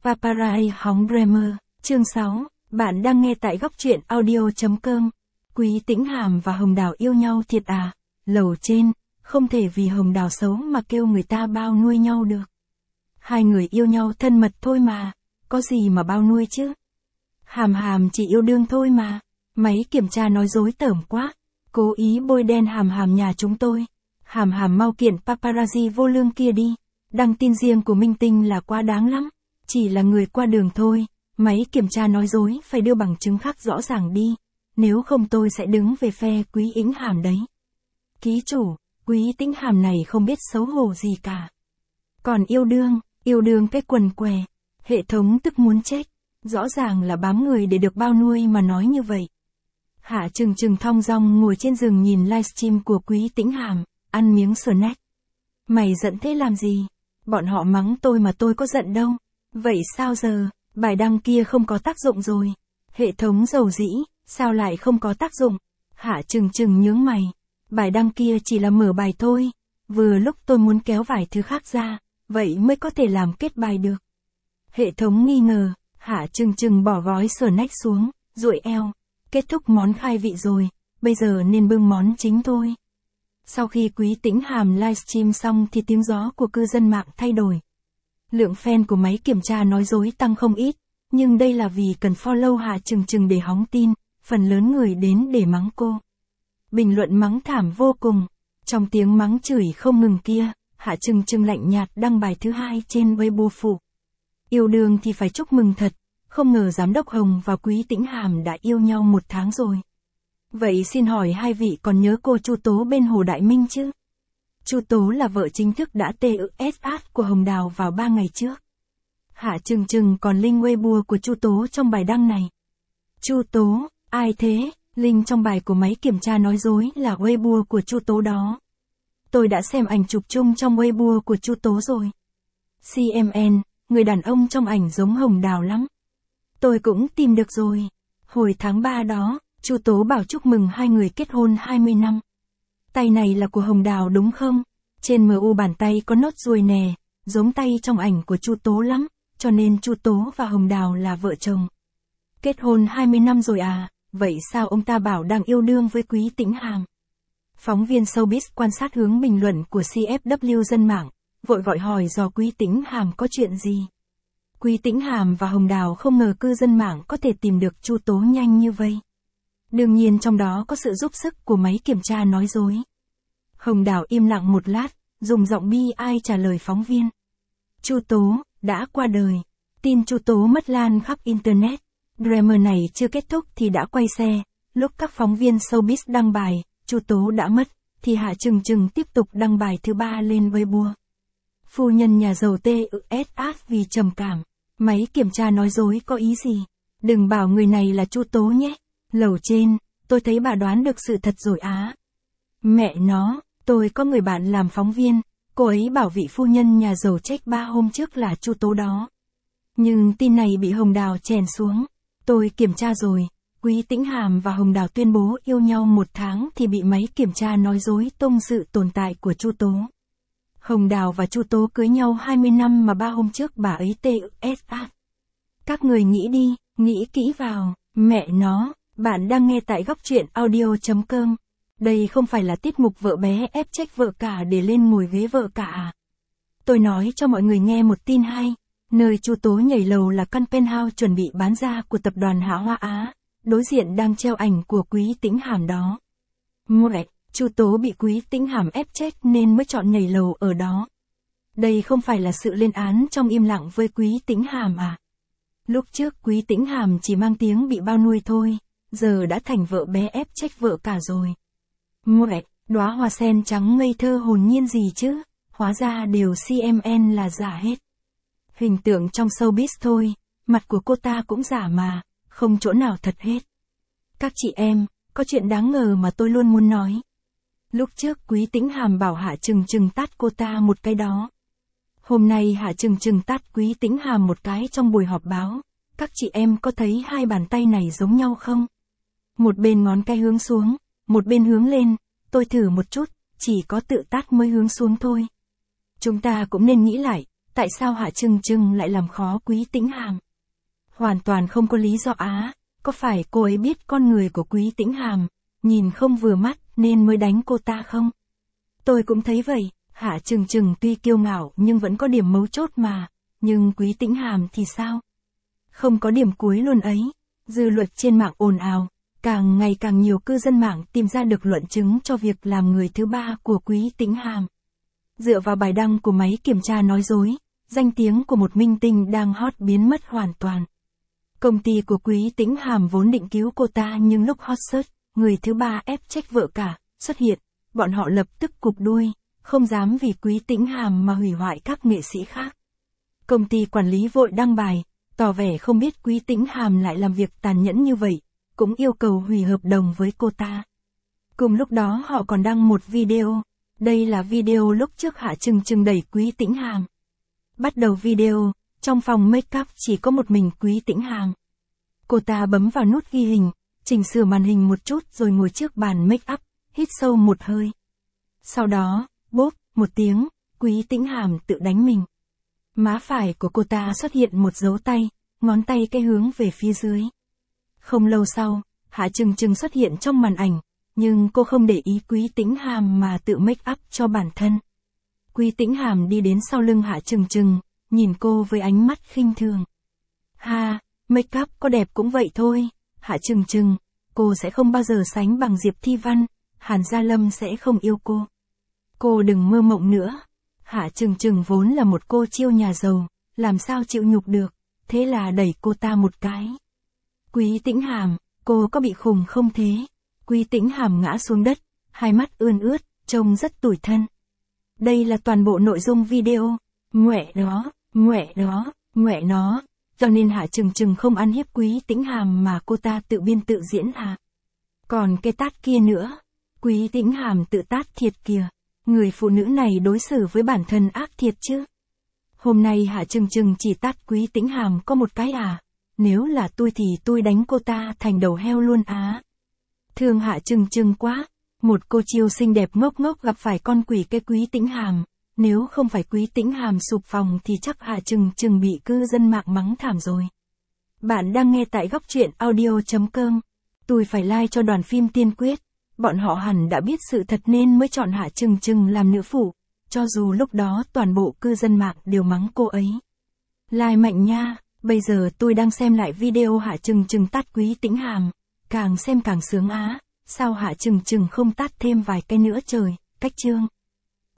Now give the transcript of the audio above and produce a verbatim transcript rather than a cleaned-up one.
Paparazzi hóng Bremer, chương sáu, bạn đang nghe tại góc truyện audio.com. Quý Tĩnh Hàm và Hồng Đào yêu nhau thiệt à? Lầu trên, không thể vì Hồng Đào xấu mà kêu người ta bao nuôi nhau được. Hai người yêu nhau thân mật thôi mà, có gì mà bao nuôi chứ? Hàm Hàm chỉ yêu đương thôi mà. Máy kiểm tra nói dối tởm quá, cố ý bôi đen Hàm Hàm nhà chúng tôi. Hàm Hàm mau kiện paparazzi vô lương kia đi. Đăng tin riêng của minh tinh là quá đáng lắm. Chỉ là người qua đường thôi, máy kiểm tra nói dối phải đưa bằng chứng khác rõ ràng đi. Nếu không tôi sẽ đứng về phe Quý Tĩnh Hàm đấy. Ký chủ, Quý Tĩnh Hàm này không biết xấu hổ gì cả. Còn yêu đương, yêu đương cái quần què. Hệ thống tức muốn chết. Rõ ràng là bám người để được bao nuôi mà nói như vậy. Hạ Trừng Trừng thong dong ngồi trên giường nhìn livestream của Quý Tĩnh Hàm, ăn miếng snack. Mày giận thế làm gì? Bọn họ mắng tôi mà tôi có giận đâu. Vậy sao giờ, bài đăng kia không có tác dụng rồi. Hệ thống dầu dĩ, sao lại không có tác dụng? Hạ Trừng Trừng nhướng mày. Bài đăng kia chỉ là mở bài thôi. Vừa lúc tôi muốn kéo vài thứ khác ra, vậy mới có thể làm kết bài được. Hệ thống nghi ngờ, Hạ Trừng Trừng bỏ gói snack xuống, duỗi eo. Kết thúc món khai vị rồi, bây giờ nên bưng món chính thôi. Sau khi Quý Tĩnh Hàm livestream xong thì tiếng gió của cư dân mạng thay đổi. Lượng fan của máy kiểm tra nói dối tăng không ít, nhưng đây là vì cần follow Hạ Trừng Trừng để hóng tin, phần lớn người đến để mắng cô. Bình luận mắng thảm vô cùng, trong tiếng mắng chửi không ngừng kia, Hạ Trừng Trừng lạnh nhạt đăng bài thứ hai trên Weibo phụ. Yêu đương thì phải chúc mừng thật, không ngờ Giám đốc Hồng và Quý Tĩnh Hàm đã yêu nhau một tháng rồi. Vậy xin hỏi hai vị còn nhớ cô Chu Tố bên Hồ Đại Minh chứ? Chu Tố là vợ chính thức đã tê ự ét át của Hồng Đào vào ba ngày trước. Hạ Trừng Trừng còn link Weibo của Chu Tố trong bài đăng này. Chu Tố, ai thế? Link trong bài của máy kiểm tra nói dối là Weibo của Chu Tố đó. Tôi đã xem ảnh chụp chung trong Weibo của Chu Tố rồi. xê em en, người đàn ông trong ảnh giống Hồng Đào lắm. Tôi cũng tìm được rồi. Hồi tháng ba đó, Chu Tố bảo chúc mừng hai người kết hôn hai mươi năm. Tay này là của Hồng Đào đúng không? Trên em u bàn tay có nốt ruồi nè, giống tay trong ảnh của Chu Tố lắm, cho nên Chu Tố và Hồng Đào là vợ chồng. Kết hôn hai mươi năm rồi à, vậy sao ông ta bảo đang yêu đương với Quý Tĩnh Hàm? Phóng viên Showbiz quan sát hướng bình luận của xê ép vê kép dân mạng, vội vội hỏi dò Quý Tĩnh Hàm có chuyện gì. Quý Tĩnh Hàm và Hồng Đào không ngờ cư dân mạng có thể tìm được Chu Tố nhanh như vậy. Đương nhiên trong đó có sự giúp sức của máy kiểm tra nói dối. Hồng Đào im lặng một lát, dùng giọng bi ai trả lời phóng viên. Chu Tố đã qua đời. Tin Chu Tố mất lan khắp internet. Drama này chưa kết thúc thì đã quay xe. Lúc các phóng viên Showbiz đăng bài, Chu Tố đã mất, thì Hạ Trừng Trừng tiếp tục đăng bài thứ ba lên Weibo. Phu nhân nhà giàu tê ự ét át vì trầm cảm. Máy kiểm tra nói dối có ý gì? Đừng bảo người này là Chu Tố nhé. Lầu trên, tôi thấy bà đoán được sự thật rồi á. Mẹ nó, tôi có người bạn làm phóng viên, cô ấy bảo vị phu nhân nhà giàu check ba hôm trước là Chu Tố đó. Nhưng tin này bị Hồng Đào chèn xuống. Tôi kiểm tra rồi, Quý Tĩnh Hàm và Hồng Đào tuyên bố yêu nhau một tháng thì bị máy kiểm tra nói dối tung sự tồn tại của Chu Tố. Hồng Đào và Chu Tố cưới nhau hai mươi năm mà ba hôm trước bà ấy tê ự ét át. Các người nghĩ đi, nghĩ kỹ vào, mẹ nó, bạn đang nghe tại góc truyện audio.com. Đây không phải là tiết mục vợ bé ép trách vợ cả để lên ngồi ghế vợ cả à? Tôi nói cho mọi người nghe một tin hay, nơi Chu Tố nhảy lầu là căn penthouse chuẩn bị bán ra của tập đoàn Hạ Hoa Á, đối diện đang treo ảnh của Quý Tĩnh Hàm đó. Mẹ, Chu Tố bị Quý Tĩnh Hàm ép chết nên mới chọn nhảy lầu ở đó. Đây không phải là sự lên án trong im lặng với Quý Tĩnh Hàm à? Lúc trước Quý Tĩnh Hàm chỉ mang tiếng bị bao nuôi thôi, giờ đã thành vợ bé ép trách vợ cả rồi. Mẹ, đóa hoa sen trắng ngây thơ hồn nhiên gì chứ, hóa ra đều xê em en là giả hết. Hình tượng trong showbiz thôi, mặt của cô ta cũng giả mà, không chỗ nào thật hết. Các chị em, có chuyện đáng ngờ mà tôi luôn muốn nói. Lúc trước Quý Tĩnh Hàm bảo Hạ Trừng Trừng tát cô ta một cái đó. Hôm nay Hạ Trừng Trừng tát Quý Tĩnh Hàm một cái trong buổi họp báo. Các chị em có thấy hai bàn tay này giống nhau không? Một bên ngón cái hướng xuống, một bên hướng lên. Tôi thử một chút, chỉ có tự tát mới hướng xuống thôi. Chúng ta cũng nên nghĩ lại, tại sao Hạ Trừng Trừng lại làm khó Quý Tĩnh Hàm? Hoàn toàn không có lý do á, có phải cô ấy biết con người của Quý Tĩnh Hàm, nhìn không vừa mắt nên mới đánh cô ta không? Tôi cũng thấy vậy, Hạ Trừng Trừng tuy kiêu ngạo nhưng vẫn có điểm mấu chốt mà, nhưng Quý Tĩnh Hàm thì sao? Không có điểm cuối luôn ấy. Dư luận trên mạng ồn ào, càng ngày càng nhiều cư dân mạng tìm ra được luận chứng cho việc làm người thứ ba của Quý Tĩnh Hàm. Dựa vào bài đăng của máy kiểm tra nói dối, danh tiếng của một minh tinh đang hot biến mất hoàn toàn. Công ty của Quý Tĩnh Hàm vốn định cứu cô ta nhưng lúc hot search, người thứ ba ép trách vợ cả, xuất hiện, bọn họ lập tức cụp đuôi, không dám vì Quý Tĩnh Hàm mà hủy hoại các nghệ sĩ khác. Công ty quản lý vội đăng bài, tỏ vẻ không biết Quý Tĩnh Hàm lại làm việc tàn nhẫn như vậy, cũng yêu cầu hủy hợp đồng với cô ta. Cùng lúc đó họ còn đăng một video, đây là video lúc trước Hạ Trừng Trừng đẩy Quý Tĩnh Hàm. Bắt đầu video, trong phòng make up chỉ có một mình Quý Tĩnh Hàm. Cô ta bấm vào nút ghi hình, chỉnh sửa màn hình một chút rồi ngồi trước bàn make up, hít sâu một hơi. Sau đó, bốp, một tiếng, Quý Tĩnh Hàm tự đánh mình. Má phải của cô ta xuất hiện một dấu tay, ngón tay cái hướng về phía dưới. Không lâu sau, Hạ Trừng Trừng xuất hiện trong màn ảnh, nhưng cô không để ý Quý Tĩnh Hàm mà tự make up cho bản thân. Quý Tĩnh Hàm đi đến sau lưng Hạ Trừng Trừng, nhìn cô với ánh mắt khinh thường. Ha, make up có đẹp cũng vậy thôi, Hạ Trừng Trừng, cô sẽ không bao giờ sánh bằng Diệp Thi Văn, Hàn Gia Lâm sẽ không yêu cô. Cô đừng mơ mộng nữa. Hạ Trừng Trừng vốn là một cô chiêu nhà giàu, làm sao chịu nhục được, thế là đẩy cô ta một cái. Quý Tĩnh Hàm, cô có bị khùng không thế? Quý Tĩnh Hàm ngã xuống đất, hai mắt ươn ướt, trông rất tủi thân. Đây là toàn bộ nội dung video. Ngoẹ đó, ngoẹ đó, ngoẹ nó. Cho nên Hạ Trừng Trừng không ăn hiếp Quý Tĩnh Hàm mà cô ta tự biên tự diễn à. Còn cái tát kia nữa. Quý Tĩnh Hàm tự tát thiệt kìa. Người phụ nữ này đối xử với bản thân ác thiệt chứ. Hôm nay Hạ Trừng Trừng chỉ tát Quý Tĩnh Hàm có một cái à. Nếu là tôi thì tôi đánh cô ta thành đầu heo luôn á. Thương Hạ Trừng Trừng quá. Một cô chiêu xinh đẹp ngốc ngốc gặp phải con quỷ cái Quý Tĩnh Hàm. Nếu không phải Quý Tĩnh Hàm sụp phòng thì chắc Hạ Trừng Trừng bị cư dân mạng mắng thảm rồi. Bạn đang nghe tại góc truyện audio chấm com. Tôi phải like cho đoàn phim Tiên Quyết. Bọn họ hẳn đã biết sự thật nên mới chọn Hạ Trừng Trừng làm nữ phụ, cho dù lúc đó toàn bộ cư dân mạng đều mắng cô ấy. Like mạnh nha, bây giờ tôi đang xem lại video Hạ Trừng Trừng tát Quý Tĩnh Hàm, càng xem càng sướng á, sao Hạ Trừng Trừng không tát thêm vài cái nữa trời, cách chương.